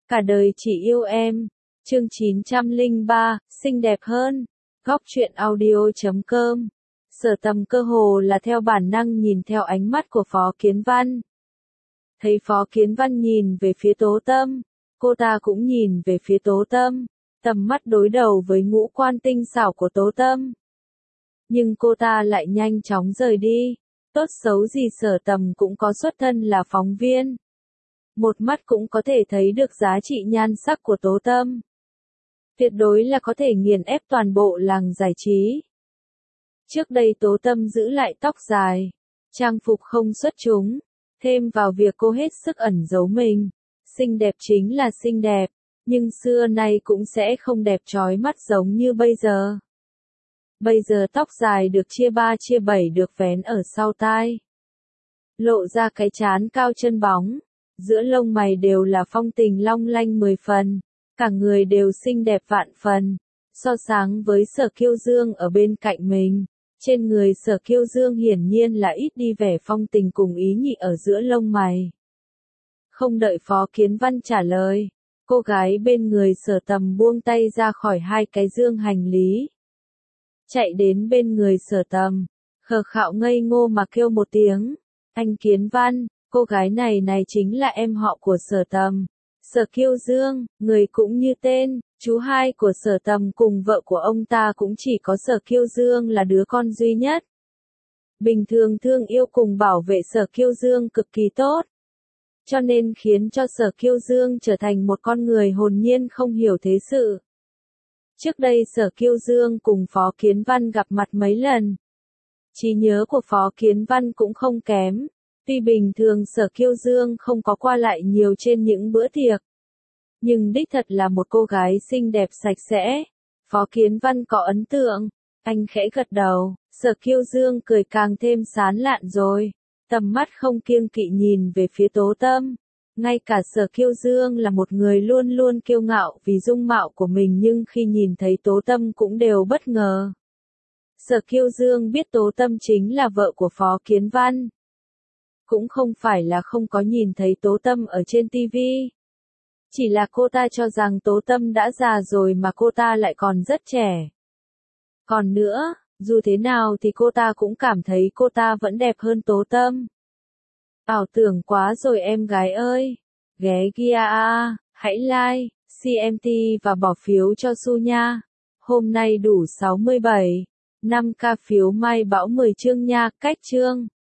Cả đời chỉ yêu em. Chương 903, xinh đẹp hơn. Góc truyện audio.com. Sở Tầm cơ hồ là theo bản năng nhìn theo ánh mắt của Phó Kiến Văn. Thấy Phó Kiến Văn nhìn về phía Tố Tâm, cô ta cũng nhìn về phía Tố Tâm, tầm mắt đối đầu với ngũ quan tinh xảo của Tố Tâm. Nhưng cô ta lại nhanh chóng rời đi. Tốt xấu gì Sở Tầm cũng có xuất thân là phóng viên. Một mắt cũng có thể thấy được giá trị nhan sắc của Tố Tâm. Tuyệt đối là có thể nghiền ép toàn bộ làng giải trí. Trước đây Tố Tâm giữ lại tóc dài, trang phục không xuất chúng, thêm vào việc cô hết sức ẩn giấu mình. Xinh đẹp chính là xinh đẹp, nhưng xưa nay cũng sẽ không đẹp chói mắt giống như bây giờ. Bây giờ tóc dài được chia ba chia bảy được vén ở sau tai. Lộ ra cái trán cao chân bóng, giữa lông mày đều là phong tình long lanh 10 phần, cả người đều xinh đẹp vạn phần. So sánh với Sở Kiêu Dương ở bên cạnh mình, trên người Sở Kiêu Dương hiển nhiên là ít đi vẻ phong tình cùng ý nhị ở giữa lông mày. Không đợi Phó Kiến Văn trả lời, cô gái bên người Sở Tầm buông tay ra khỏi hai cái dương hành lý. Chạy đến bên người Sở Tầm, khờ khạo ngây ngô mà kêu một tiếng, anh Kiến Văn. Cô gái này chính là em họ của Sở Tầm, Sở Kiêu Dương, người cũng như tên, chú hai của Sở Tầm cùng vợ của ông ta cũng chỉ có Sở Kiêu Dương là đứa con duy nhất. Bình thường thương yêu cùng bảo vệ Sở Kiêu Dương cực kỳ tốt, cho nên khiến cho Sở Kiêu Dương trở thành một con người hồn nhiên không hiểu thế sự. Trước đây Sở Kiêu Dương cùng Phó Kiến Văn gặp mặt mấy lần. Trí nhớ của Phó Kiến Văn cũng không kém. Tuy bình thường Sở Kiêu Dương không có qua lại nhiều trên những bữa tiệc, nhưng đích thật là một cô gái xinh đẹp sạch sẽ. Phó Kiến Văn có ấn tượng, anh khẽ gật đầu, Sở Kiêu Dương cười càng thêm sán lạn rồi, tầm mắt không kiêng kỵ nhìn về phía Tố Tâm. Ngay cả Sở Kiêu Dương là một người luôn luôn kiêu ngạo vì dung mạo của mình nhưng khi nhìn thấy Tố Tâm cũng đều bất ngờ. Sở Kiêu Dương biết Tố Tâm chính là vợ của Phó Kiến Văn. Cũng không phải là không có nhìn thấy Tố Tâm ở trên TV. Chỉ là cô ta cho rằng Tố Tâm đã già rồi mà cô ta lại còn rất trẻ. Còn nữa, dù thế nào thì cô ta cũng cảm thấy cô ta vẫn đẹp hơn Tố Tâm. Ảo tưởng quá rồi em gái ơi. Ghé Gia, hãy like, CMT và bỏ phiếu cho Su nha. Hôm nay đủ 67. 5k phiếu Mai Bão 10 chương nha, cách chương.